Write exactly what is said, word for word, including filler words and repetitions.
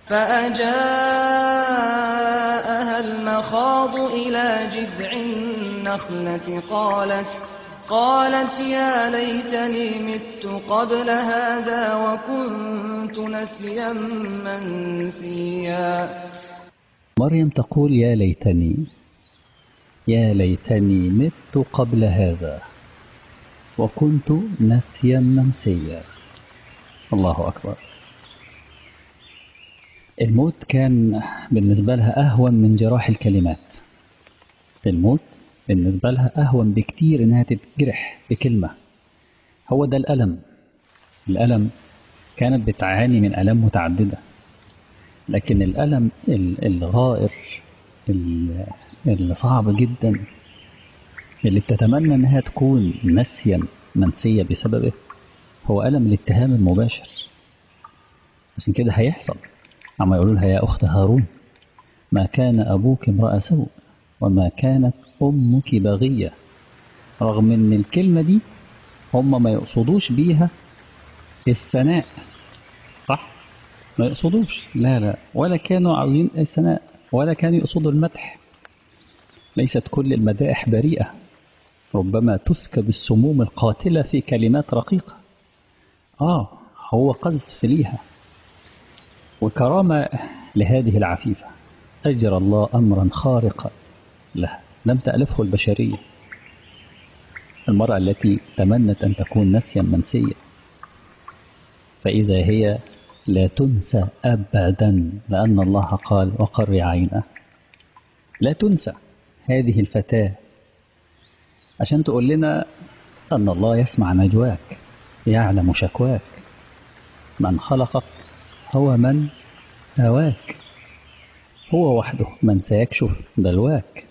فأجاءها المخاض إلى جذع النخلة قالت قالت يا ليتني مت قبل هذا وكنت نسيا منسيا. مريم تقول يا ليتني يا ليتني مت قبل هذا وكنت نسيا منسيا. الله أكبر. الموت كان بالنسبة لها أهون من جراح الكلمات. الموت بالنسبة لها أهون بكتير إنها تتجرح بكلمة. هو ده الألم. الألم كانت بتعاني من ألم متعددة، لكن الألم الغائر الصعب جدا اللي بتتمنى إنها تكون نسيا منسية بسببه هو ألم الاتهام المباشر. عشان كده هيحصل عما يقولوا لها يا أخت هارون ما كان أبوك امرأ سوء وما كانت أمك بغية. رغم إن الكلمة دي هم ما يقصدوش بيها الثناء، صح؟ ما يقصدوش، لا لا، ولا كانوا عاوزين الثناء ولا كانوا يقصدوا المدح. ليست كل المدائح بريئة، ربما تسكب السموم القاتلة في كلمات رقيقة. آه هو قذف ليها. وكرامة لهذه العفيفة أجرى الله أمرا خارقا لها لم تألفه البشرية. المرأة التي تمنت أن تكون نسيا منسيا، فإذا هي لا تنسى أبدا، لأن الله قال وقر عينه. لا تنسى هذه الفتاة عشان تقول لنا أن الله يسمع نجواك، يعلم شكواك. من خلقك هو من هواك، هو وحده من سيكشف بلواك.